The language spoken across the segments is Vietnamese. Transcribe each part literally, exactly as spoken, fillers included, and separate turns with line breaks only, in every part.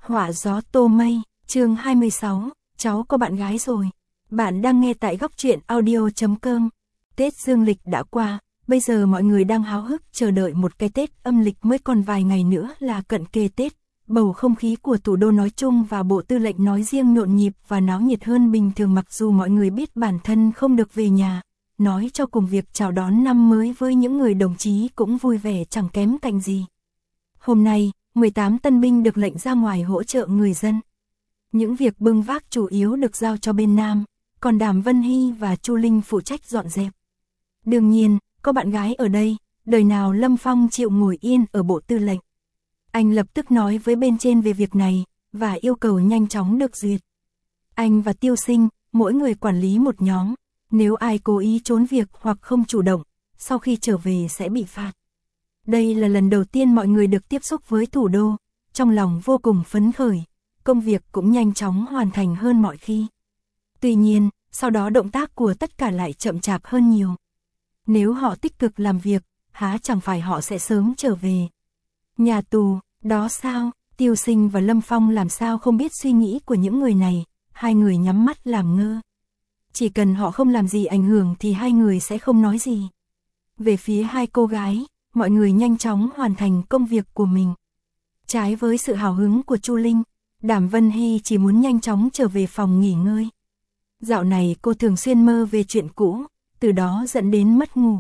Họa gió tô mây, chương hai mươi sáu, cháu có bạn gái rồi. Bạn đang nghe tại góc truyện audio chấm com. Tết dương lịch đã qua, bây giờ mọi người đang háo hức chờ đợi một cái Tết âm lịch mới còn vài ngày nữa là cận kề Tết. Bầu không khí của thủ đô nói chung và Bộ Tư lệnh nói riêng nhộn nhịp và náo nhiệt hơn bình thường, mặc dù mọi người biết bản thân không được về nhà. Nói cho cùng, việc chào đón năm mới với những người đồng chí cũng vui vẻ chẳng kém cạnh gì. Hôm nay, mười tám tân binh được lệnh ra ngoài hỗ trợ người dân. Những việc bưng vác chủ yếu được giao cho bên Nam, còn Đàm Vân Hy và Chu Linh phụ trách dọn dẹp. Đương nhiên, có bạn gái ở đây, đời nào Lâm Phong chịu ngồi yên ở Bộ Tư lệnh. Anh lập tức nói với bên trên về việc này, và yêu cầu nhanh chóng được duyệt. Anh và Tiêu Sinh, mỗi người quản lý một nhóm, nếu ai cố ý trốn việc hoặc không chủ động, sau khi trở về sẽ bị phạt. Đây là lần đầu tiên mọi người được tiếp xúc với thủ đô, trong lòng vô cùng phấn khởi, công việc cũng nhanh chóng hoàn thành hơn mọi khi. Tuy nhiên, sau đó động tác của tất cả lại chậm chạp hơn nhiều. Nếu họ tích cực làm việc, há chẳng phải họ sẽ sớm trở về. Nhà tù, đó sao? Tiêu Sinh và Lâm Phong làm sao không biết suy nghĩ của những người này, hai người nhắm mắt làm ngơ. Chỉ cần họ không làm gì ảnh hưởng thì hai người sẽ không nói gì. Về phía hai cô gái, mọi người nhanh chóng hoàn thành công việc của mình. Trái với sự hào hứng của Chu Linh, Đàm Vân Hy chỉ muốn nhanh chóng trở về phòng nghỉ ngơi. Dạo này cô thường xuyên mơ về chuyện cũ, từ đó dẫn đến mất ngủ.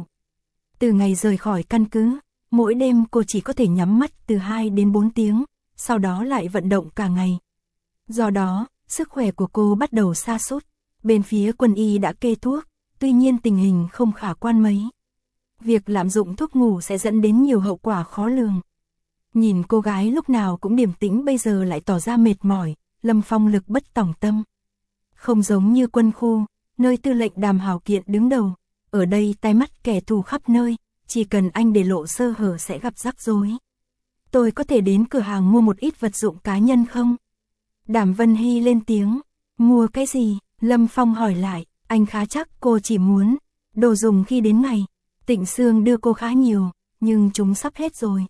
Từ ngày rời khỏi căn cứ, mỗi đêm cô chỉ có thể nhắm mắt từ hai đến bốn tiếng, sau đó lại vận động cả ngày. Do đó, sức khỏe của cô bắt đầu sa sút. Bên phía quân y đã kê thuốc, tuy nhiên tình hình không khả quan mấy. Việc lạm dụng thuốc ngủ sẽ dẫn đến nhiều hậu quả khó lường. Nhìn cô gái lúc nào cũng điềm tĩnh bây giờ lại tỏ ra mệt mỏi, Lâm Phong lực bất tòng tâm. Không giống như quân khu, nơi tư lệnh Đàm Hào Kiện đứng đầu, ở đây tai mắt kẻ thù khắp nơi, chỉ cần anh để lộ sơ hở sẽ gặp rắc rối. Tôi có thể đến cửa hàng mua một ít vật dụng cá nhân không? Đàm Vân Hy lên tiếng. Mua cái gì? Lâm Phong hỏi lại. Anh khá chắc cô chỉ muốn đồ dùng khi đến ngày. Tịnh Sương đưa cô khá nhiều, nhưng chúng sắp hết rồi.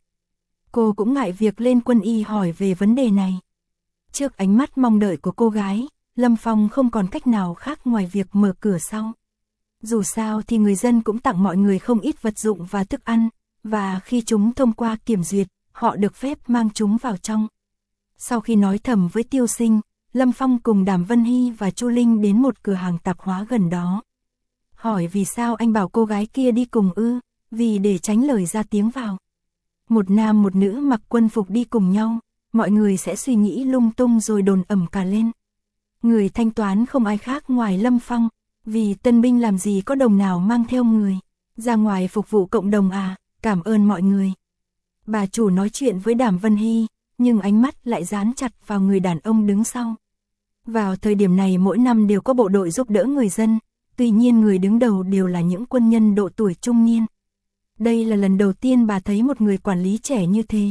Cô cũng ngại việc lên quân y hỏi về vấn đề này. Trước ánh mắt mong đợi của cô gái, Lâm Phong không còn cách nào khác ngoài việc mở cửa sau. Dù sao thì người dân cũng tặng mọi người không ít vật dụng và thức ăn, và khi chúng thông qua kiểm duyệt, họ được phép mang chúng vào trong. Sau khi nói thầm với Tiêu Sinh, Lâm Phong cùng Đàm Vân Hy và Chu Linh đến một cửa hàng tạp hóa gần đó. Hỏi vì sao anh bảo cô gái kia đi cùng ư? Vì để tránh lời ra tiếng vào. Một nam một nữ mặc quân phục đi cùng nhau, mọi người sẽ suy nghĩ lung tung rồi đồn ầm cả lên. Người thanh toán không ai khác ngoài Lâm Phong, vì tân binh làm gì có đồng nào mang theo người. Ra ngoài phục vụ cộng đồng à, cảm ơn mọi người. Bà chủ nói chuyện với Đàm Vân Hy, nhưng ánh mắt lại dán chặt vào người đàn ông đứng sau. Vào thời điểm này mỗi năm đều có bộ đội giúp đỡ người dân, tuy nhiên người đứng đầu đều là những quân nhân độ tuổi trung niên. Đây là lần đầu tiên bà thấy một người quản lý trẻ như thế.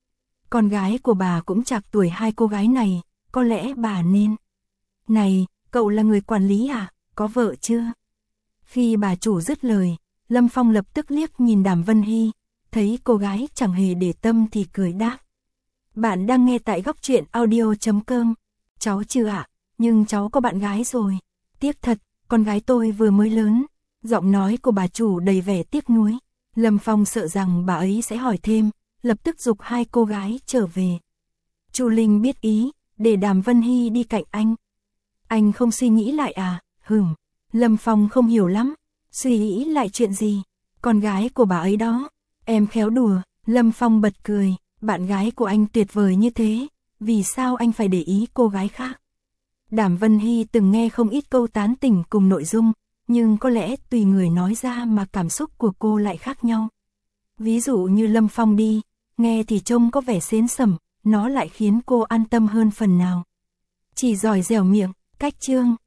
Con gái của bà cũng trạc tuổi hai cô gái này, có lẽ bà nên. Này, cậu là người quản lý à, có vợ chưa? Khi bà chủ dứt lời, Lâm Phong lập tức liếc nhìn Đàm Vân Hy, thấy cô gái chẳng hề để tâm thì cười đáp. Bạn đang nghe tại góc truyện audio chấm com. Cháu chưa ạ, nhưng cháu có bạn gái rồi. Tiếc thật, con gái tôi vừa mới lớn. Giọng nói của bà chủ đầy vẻ tiếc nuối. Lâm Phong sợ rằng bà ấy sẽ hỏi thêm, lập tức giục hai cô gái trở về. Chu Linh biết ý, để Đàm Vân Hy đi cạnh anh. Anh không suy nghĩ lại à? Hừm. Lâm Phong không hiểu lắm. Suy nghĩ lại chuyện gì? Con gái của bà ấy đó. Em khéo đùa. Lâm Phong bật cười. Bạn gái của anh tuyệt vời như thế, vì sao anh phải để ý cô gái khác? Đàm Vân Hy từng nghe không ít câu tán tỉnh cùng nội dung, nhưng có lẽ tùy người nói ra mà cảm xúc của cô lại khác nhau. Ví dụ như Lâm Phong đi, nghe thì trông có vẻ xến sẩm, nó lại khiến cô an tâm hơn phần nào. Chỉ giỏi dẻo miệng, cách chương,